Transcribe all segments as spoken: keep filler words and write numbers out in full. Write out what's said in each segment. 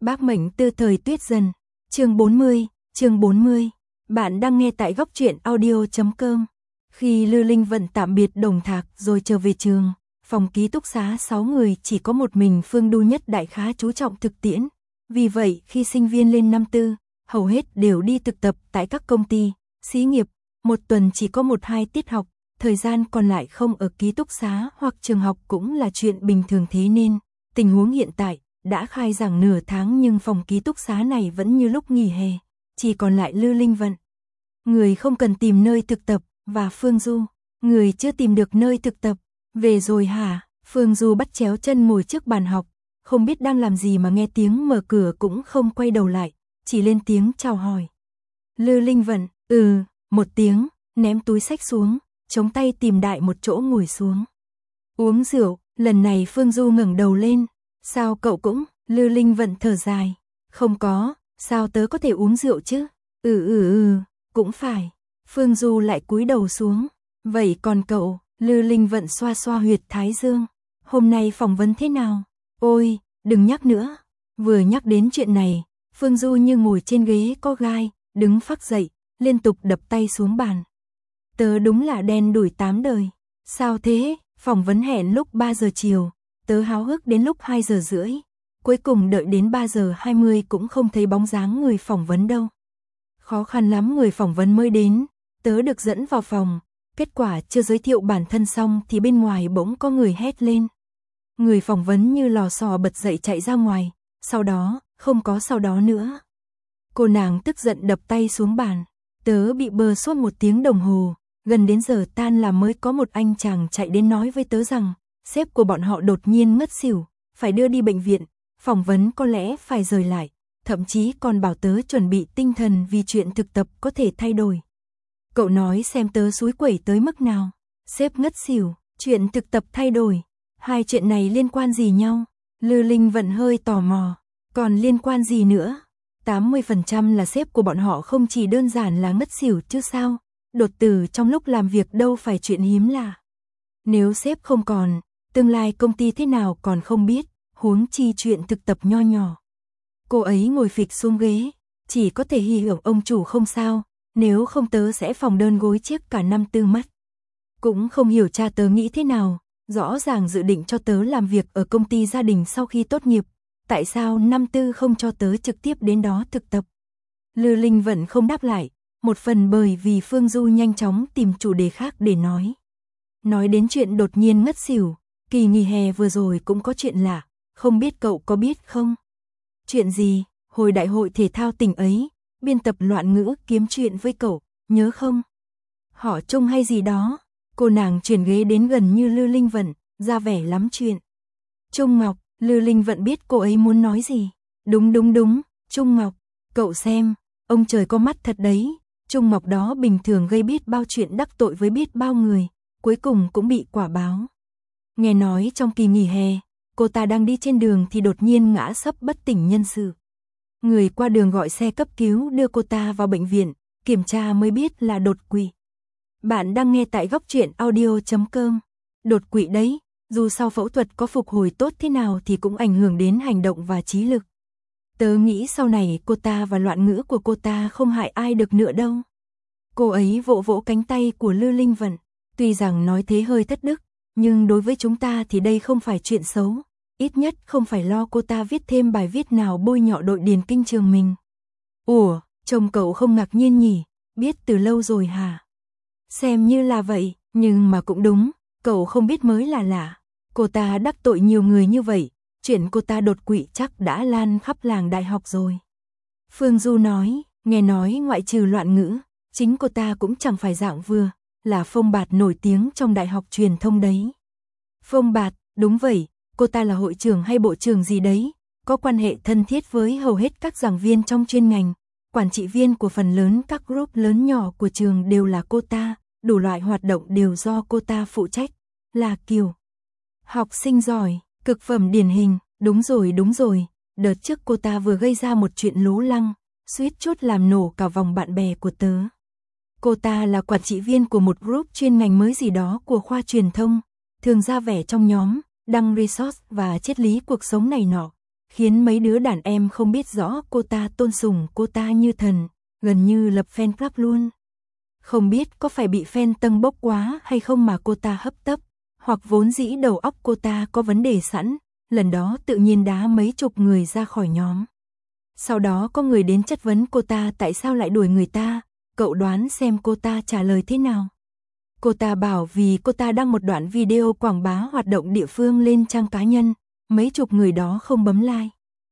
Bác mệnh tư thời tuyết dần. Chương bốn mươi, chương bốn mươi. Bạn đang nghe tại góc truyện audio chấm com. Khi Lư Linh Vận tạm biệt Đồng Thạc rồi trở về trường, phòng ký túc xá sáu người chỉ có một mình Phương Du Nhất Đại khá chú trọng thực tiễn. Vì vậy, khi sinh viên lên năm tư, hầu hết đều đi thực tập tại các công ty, xí nghiệp, một tuần chỉ có một hai tiết học, thời gian còn lại không ở ký túc xá hoặc trường học cũng là chuyện bình thường, thế nên, tình huống hiện tại, đã khai giảng nửa tháng nhưng phòng ký túc xá này vẫn như lúc nghỉ hè, chỉ còn lại Lư Linh Vận. Người không cần tìm nơi thực tập, và Phương Du, người chưa tìm được nơi thực tập. Về rồi hả? Phương Du bắt chéo chân ngồi trước bàn học, không biết đang làm gì mà nghe tiếng mở cửa cũng không quay đầu lại, chỉ lên tiếng chào hỏi. Lư Linh Vận, ừ, một tiếng, ném túi xách xuống, chống tay tìm đại một chỗ ngồi xuống. Uống rượu, lần này Phương Du ngẩng đầu lên. Sao cậu cũng? Lư Linh Vận thở dài. Không có, sao tớ có thể uống rượu chứ? Ừ ừ ừ, cũng phải. Phương Du lại cúi đầu xuống. Vậy còn cậu? Lư Linh Vận xoa xoa huyệt thái dương. Hôm nay phỏng vấn thế nào? Ôi, đừng nhắc nữa. Vừa nhắc đến chuyện này, Phương Du như ngồi trên ghế có gai, đứng phắc dậy, liên tục đập tay xuống bàn. Tớ đúng là đen đủi tám đời. Sao thế? Phỏng vấn hẹn lúc ba giờ chiều. Tớ háo hức đến lúc hai giờ rưỡi. Cuối cùng đợi đến ba giờ hai mươi cũng không thấy bóng dáng người phỏng vấn đâu. Khó khăn lắm người phỏng vấn mới đến. Tớ được dẫn vào phòng. Kết quả chưa giới thiệu bản thân xong thì bên ngoài bỗng có người hét lên. Người phỏng vấn như lò xò bật dậy chạy ra ngoài. Sau đó, không có sau đó nữa. Cô nàng tức giận đập tay xuống bàn. Tớ bị bơ suốt một tiếng đồng hồ. Gần đến giờ tan làm mới có một anh chàng chạy đến nói với tớ rằng sếp của bọn họ đột nhiên ngất xỉu, phải đưa đi bệnh viện, phỏng vấn có lẽ phải rời lại, thậm chí còn bảo tớ chuẩn bị tinh thần vì chuyện thực tập có thể thay đổi. Cậu nói xem tớ xúi quẩy tới mức nào. Sếp ngất xỉu, chuyện thực tập thay đổi, hai chuyện này liên quan gì nhau? Lư Linh Vận hơi tò mò, còn liên quan gì nữa? tám mươi phần trăm là sếp của bọn họ không chỉ đơn giản là ngất xỉu chứ sao? Đột tử trong lúc làm việc đâu phải chuyện hiếm lạ. Nếu sếp không còn, tương lai công ty thế nào còn không biết, huống chi chuyện thực tập nho nhỏ. Cô ấy ngồi phịch xuống ghế, chỉ có thể hy vọng ông chủ không sao, nếu không tớ sẽ phòng đơn gối chiếc cả năm tư mất. Cũng không hiểu cha tớ nghĩ thế nào, rõ ràng dự định cho tớ làm việc ở công ty gia đình sau khi tốt nghiệp, tại sao năm tư không cho tớ trực tiếp đến đó thực tập? Lư Linh vẫn không đáp lại, một phần bởi vì Phương Du nhanh chóng tìm chủ đề khác để nói. Nói đến chuyện đột nhiên ngất xỉu, kỳ nghỉ hè vừa rồi cũng có chuyện lạ, không biết cậu có biết không? Chuyện gì? Hồi đại hội thể thao tỉnh ấy, biên tập Loạn Ngữ kiếm chuyện với cậu, nhớ không? Họ Trung hay gì đó, cô nàng chuyển ghế đến gần như Lư Linh Vận, ra vẻ lắm chuyện. Trung Ngọc, Lư Linh Vận biết cô ấy muốn nói gì. Đúng đúng đúng, Trung Ngọc, cậu xem, ông trời có mắt thật đấy, Trung Ngọc đó bình thường gây biết bao chuyện đắc tội với biết bao người. Cuối cùng cũng bị quả báo. Nghe nói trong kỳ nghỉ hè, cô ta đang đi trên đường thì đột nhiên ngã sấp bất tỉnh nhân sự. Người qua đường gọi xe cấp cứu đưa cô ta vào bệnh viện, kiểm tra mới biết là đột quỵ. Bạn đang nghe tại góc truyện audio chấm com. Đột quỵ đấy, dù sau phẫu thuật có phục hồi tốt thế nào thì cũng ảnh hưởng đến hành động và trí lực. Tớ nghĩ sau này cô ta và Loạn Ngữ của cô ta không hại ai được nữa đâu. Cô ấy vỗ vỗ cánh tay của Lư Linh Vận. Tuy rằng nói thế hơi thất đức, nhưng đối với chúng ta thì đây không phải chuyện xấu, ít nhất không phải lo cô ta viết thêm bài viết nào bôi nhọ đội điền kinh trường mình. Ủa, chồng cậu không ngạc nhiên nhỉ, biết từ lâu rồi hả? Xem như là vậy, nhưng mà cũng đúng, cậu không biết mới là lạ. Cô ta đắc tội nhiều người như vậy, chuyện cô ta đột quỵ chắc đã lan khắp làng đại học rồi. Phương Du nói, nghe nói ngoại trừ Loạn Ngữ, chính cô ta cũng chẳng phải dạng vừa. Là Phong Bạt nổi tiếng trong đại học truyền thông đấy. Phong Bạt, đúng vậy, cô ta là hội trưởng hay bộ trưởng gì đấy, có quan hệ thân thiết với hầu hết các giảng viên trong chuyên ngành, quản trị viên của phần lớn các group lớn nhỏ của trường đều là cô ta, đủ loại hoạt động đều do cô ta phụ trách, là kiểu học sinh giỏi, cực phẩm điển hình, đúng rồi đúng rồi, đợt trước cô ta vừa gây ra một chuyện lố lăng, suýt chút làm nổ cả vòng bạn bè của tớ. Cô ta là quản trị viên của một group chuyên ngành mới gì đó của khoa truyền thông, thường ra vẻ trong nhóm, đăng resource và triết lý cuộc sống này nọ. khiến mấy đứa đàn em không biết rõ cô ta tôn sùng cô ta như thần, gần như lập fan club luôn. Không biết có phải bị fan tâng bốc quá hay không mà cô ta hấp tấp, hoặc vốn dĩ đầu óc cô ta có vấn đề sẵn, lần đó tự nhiên đá mấy chục người ra khỏi nhóm. Sau đó có người đến chất vấn cô ta tại sao lại đuổi người ta, cậu đoán xem cô ta trả lời thế nào? Cô ta bảo vì cô ta đăng một đoạn video quảng bá hoạt động địa phương lên trang cá nhân, mấy chục người đó không bấm like.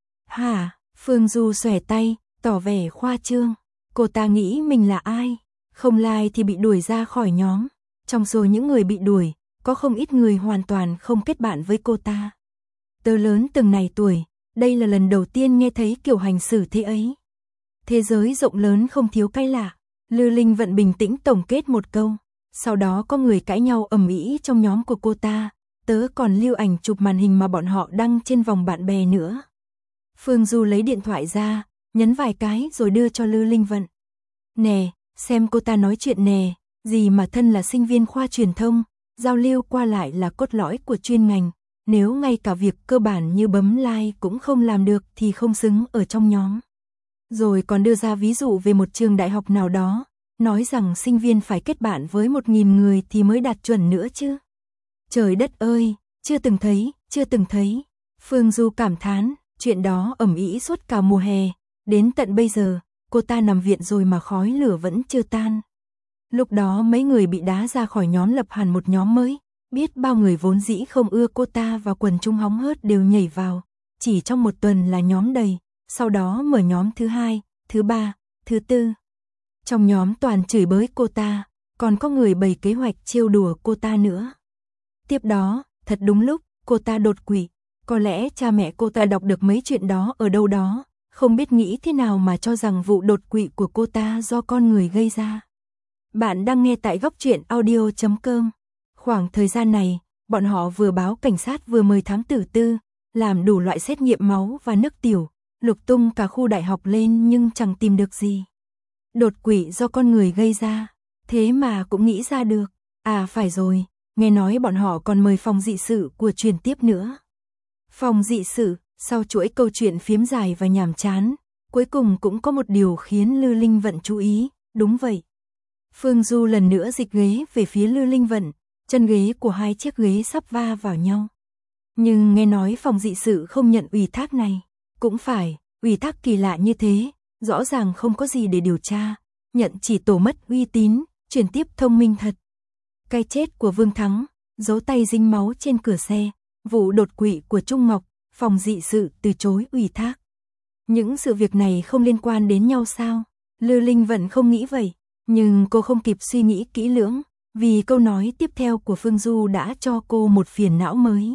Hả? Phương Du xòe tay, tỏ vẻ khoa trương. Cô ta nghĩ mình là ai? Không like thì bị đuổi ra khỏi nhóm. Trong số những người bị đuổi, có không ít người hoàn toàn không kết bạn với cô ta. Tớ lớn từng này tuổi, đây là lần đầu tiên nghe thấy kiểu hành xử thế ấy. Thế giới rộng lớn không thiếu cái lạ. Lư Linh Vận bình tĩnh tổng kết một câu. Sau đó có người cãi nhau ầm ĩ trong nhóm của cô ta. Tớ còn lưu ảnh chụp màn hình mà bọn họ đăng trên vòng bạn bè nữa. Phương Du lấy điện thoại ra, nhấn vài cái rồi đưa cho Lư Linh Vận. Nè, xem cô ta nói chuyện nè, gì mà thân là sinh viên khoa truyền thông, giao lưu qua lại là cốt lõi của chuyên ngành. Nếu ngay cả việc cơ bản như bấm like cũng không làm được thì không xứng ở trong nhóm. Rồi còn đưa ra ví dụ về một trường đại học nào đó, nói rằng sinh viên phải kết bạn với một nghìn người thì mới đạt chuẩn nữa chứ. Trời đất ơi, chưa từng thấy, chưa từng thấy. Phương Du cảm thán, chuyện đó ầm ĩ suốt cả mùa hè, đến tận bây giờ, cô ta nằm viện rồi mà khói lửa vẫn chưa tan. Lúc đó mấy người bị đá ra khỏi nhóm lập hẳn một nhóm mới, biết bao người vốn dĩ không ưa cô ta và quần chúng hóng hớt đều nhảy vào, chỉ trong một tuần là nhóm đầy, sau đó mở nhóm thứ hai, thứ ba, thứ tư. Trong nhóm toàn chửi bới cô ta, còn có người bày kế hoạch trêu đùa cô ta nữa. Tiếp đó, thật đúng lúc, cô ta đột quỵ, có lẽ cha mẹ cô ta đọc được mấy chuyện đó ở đâu đó, không biết nghĩ thế nào mà cho rằng vụ đột quỵ của cô ta do con người gây ra. Bạn đang nghe tại góc truyện audio chấm com. Khoảng thời gian này, bọn họ vừa báo cảnh sát vừa mời thám tử tư, làm đủ loại xét nghiệm máu và nước tiểu, lục tung cả khu đại học lên nhưng chẳng tìm được gì. Đột quỵ do con người gây ra, thế mà cũng nghĩ ra được. À phải rồi, nghe nói bọn họ còn mời phòng dị sự của truyền tiếp nữa. Phòng dị sự, sau chuỗi câu chuyện phiếm dài và nhàm chán, cuối cùng cũng có một điều khiến Lư Linh Vận chú ý, đúng vậy. Phương Du lần nữa dịch ghế về phía Lư Linh Vận, chân ghế của hai chiếc ghế sắp va vào nhau. Nhưng nghe nói phòng dị sự không nhận ủy thác này, cũng phải, ủy thác kỳ lạ như thế, rõ ràng không có gì để điều tra, nhận chỉ tổ mất uy tín, chuyển tiếp thông minh thật. Cái chết của Vương Thắng, dấu tay dính máu trên cửa xe, vụ đột quỵ của Trung Ngọc, phòng dị sự từ chối ủy thác. Những sự việc này không liên quan đến nhau sao? Lư Linh Vận không nghĩ vậy, nhưng cô không kịp suy nghĩ kỹ lưỡng, vì câu nói tiếp theo của Phương Du đã cho cô một phiền não mới.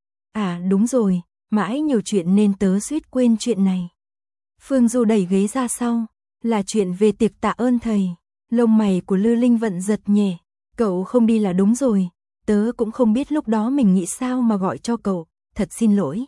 À đúng rồi, mãi nhiều chuyện nên tớ suýt quên chuyện này. Phương Du đẩy ghế ra sau, là chuyện về tiệc tạ ơn thầy. Lông mày của Lư Linh Vận giật nhẹ, cậu không đi là đúng rồi, tớ cũng không biết lúc đó mình nghĩ sao mà gọi cho cậu, thật xin lỗi.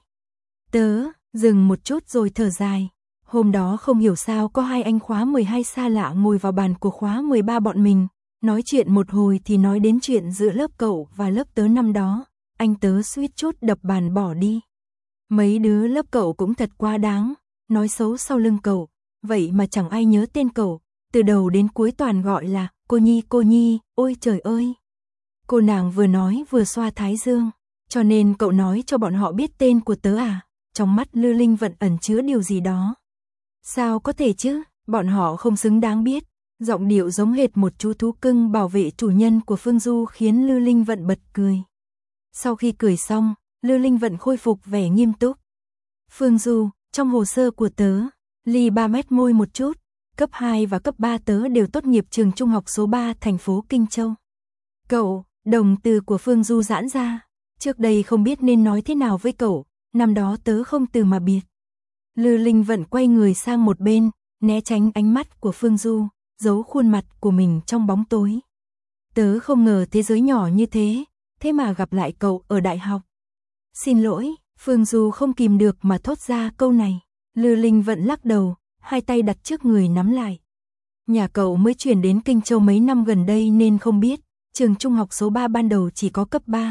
Tớ, dừng một chút rồi thở dài, hôm đó không hiểu sao có hai anh khóa mười hai xa lạ ngồi vào bàn của khóa mười ba bọn mình, nói chuyện một hồi thì nói đến chuyện giữa lớp cậu và lớp tớ năm đó, anh tớ suýt chút đập bàn bỏ đi. Mấy đứa lớp cậu cũng thật quá đáng, nói xấu sau lưng cậu, vậy mà chẳng ai nhớ tên cậu, từ đầu đến cuối toàn gọi là cô Nhi cô Nhi, ôi trời ơi. Cô nàng vừa nói vừa xoa thái dương, cho nên cậu nói cho bọn họ biết tên của tớ à? Trong mắt Lư Linh Vận ẩn chứa điều gì đó. Sao có thể chứ, bọn họ không xứng đáng biết. Giọng điệu giống hệt một chú thú cưng bảo vệ chủ nhân của Phương Du khiến Lư Linh Vận bật cười. Sau khi cười xong, Lư Linh Vận khôi phục vẻ nghiêm túc. Phương Du, trong hồ sơ của tớ, ly ba mét môi một chút, cấp hai và cấp ba tớ đều tốt nghiệp trường trung học số ba thành phố Kinh Châu. Cậu, đồng từ của Phương Du giãn ra, trước đây không biết nên nói thế nào với cậu, năm đó tớ không từ mà biệt. Lư Linh Vận quay người sang một bên, né tránh ánh mắt của Phương Du, giấu khuôn mặt của mình trong bóng tối. Tớ không ngờ thế giới nhỏ như thế, thế mà gặp lại cậu ở đại học. Xin lỗi, Phương Du không kìm được mà thốt ra câu này. Lư Linh Vận lắc đầu, hai tay đặt trước người nắm lại. Nhà cậu mới chuyển đến Kinh Châu mấy năm gần đây nên không biết, trường trung học số ba ban đầu chỉ có cấp ba,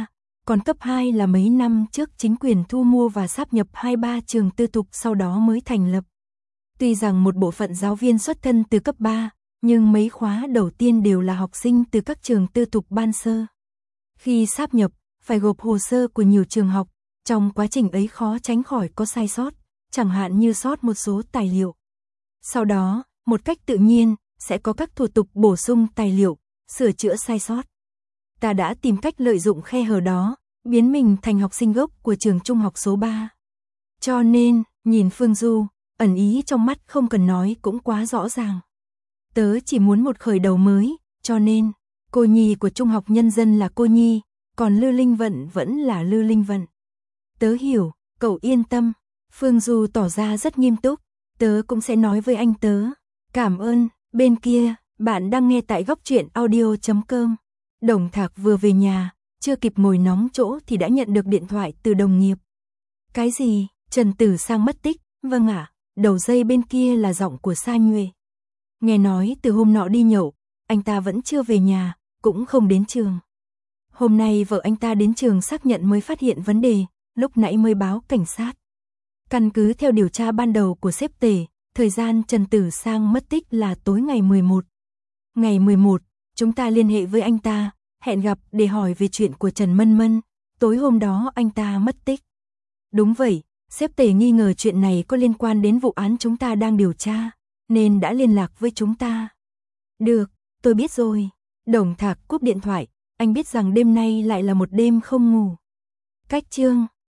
còn cấp hai là mấy năm trước chính quyền thu mua và sáp nhập hai ba trường tư thục sau đó mới thành lập. Tuy rằng một bộ phận giáo viên xuất thân từ cấp ba, nhưng mấy khóa đầu tiên đều là học sinh từ các trường tư thục ban sơ. Khi sáp nhập, phải gộp hồ sơ của nhiều trường học, trong quá trình ấy khó tránh khỏi có sai sót, chẳng hạn như sót một số tài liệu. Sau đó, một cách tự nhiên, sẽ có các thủ tục bổ sung tài liệu, sửa chữa sai sót. Ta đã tìm cách lợi dụng khe hở đó, biến mình thành học sinh gốc của trường trung học số ba. Cho nên, nhìn Phương Du, ẩn ý trong mắt không cần nói cũng quá rõ ràng. Tớ chỉ muốn một khởi đầu mới, cho nên, cô Nhi của Trung học Nhân dân là cô Nhi, còn Lư Linh Vận vẫn là Lư Linh Vận. Tớ hiểu, cậu yên tâm. Phương Du tỏ ra rất nghiêm túc, tớ cũng sẽ nói với anh tớ. Cảm ơn, bên kia, bạn đang nghe tại góc truyện audio chấm com. Đồng Thạc vừa về nhà, chưa kịp ngồi nóng chỗ thì đã nhận được điện thoại từ đồng nghiệp. Cái gì, Trần Tử Sang mất tích, vâng ạ, đầu dây bên kia là giọng của Sa Nhuệ. Nghe nói từ hôm nọ đi nhậu, anh ta vẫn chưa về nhà, cũng không đến trường. Hôm nay vợ anh ta đến trường xác nhận mới phát hiện vấn đề, lúc nãy mới báo cảnh sát. Căn cứ theo điều tra ban đầu của sếp Tề, thời gian Trần Tử Sang mất tích là tối ngày mười một. Ngày mười một, chúng ta liên hệ với anh ta, hẹn gặp để hỏi về chuyện của Trần Mân Mân, tối hôm đó anh ta mất tích. Đúng vậy, sếp Tề nghi ngờ chuyện này có liên quan đến vụ án chúng ta đang điều tra, nên đã liên lạc với chúng ta. Được, tôi biết rồi. Đồng Thạc cúp điện thoại, anh biết rằng đêm nay lại là một đêm không ngủ. Cách chương